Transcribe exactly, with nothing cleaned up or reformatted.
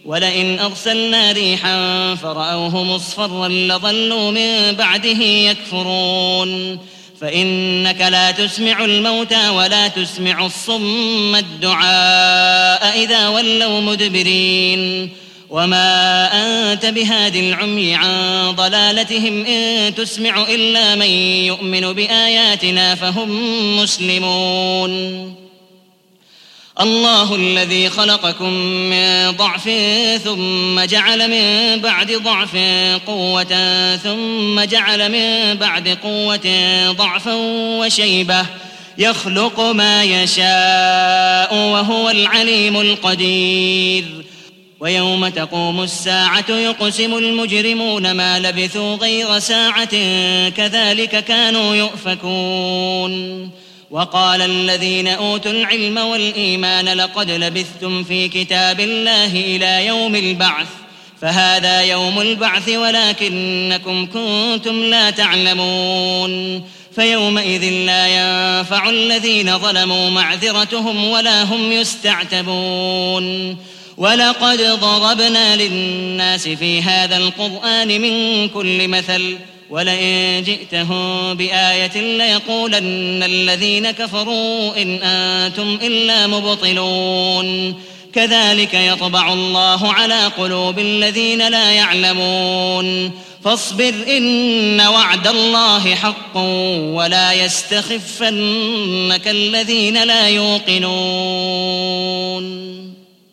ولئن أرسلنا ريحا فرأوه مصفرا لظلوا من بعده يكفرون فإنك لا تسمع الموتى ولا تسمع الصم الدعاء إذا ولوا مدبرين وما أنت بهاد العمي عن ضلالتهم إن تسمع إلا من يؤمن بآياتنا فهم مسلمون الله الذي خلقكم من ضعف ثم جعل من بعد ضعف قوة ثم جعل من بعد قوة ضعفا وشيبة يخلق ما يشاء وهو العليم القدير ويوم تقوم الساعة يقسم المجرمون ما لبثوا غير ساعة كذلك كانوا يؤفكون وقال الذين أوتوا العلم والإيمان لقد لبثتم في كتاب الله إلى يوم البعث فهذا يوم البعث ولكنكم كنتم لا تعلمون فيومئذ لا ينفع الذين ظلموا معذرتهم ولا هم يستعتبون ولقد ضربنا للناس في هذا القرآن من كل مثل ولئن جئتهم بآية ليقولن الذين كفروا إن أنتم إلا مبطلون كذلك يطبع الله على قلوب الذين لا يعلمون فاصبر إن وعد الله حق ولا يستخفنك الذين لا يوقنون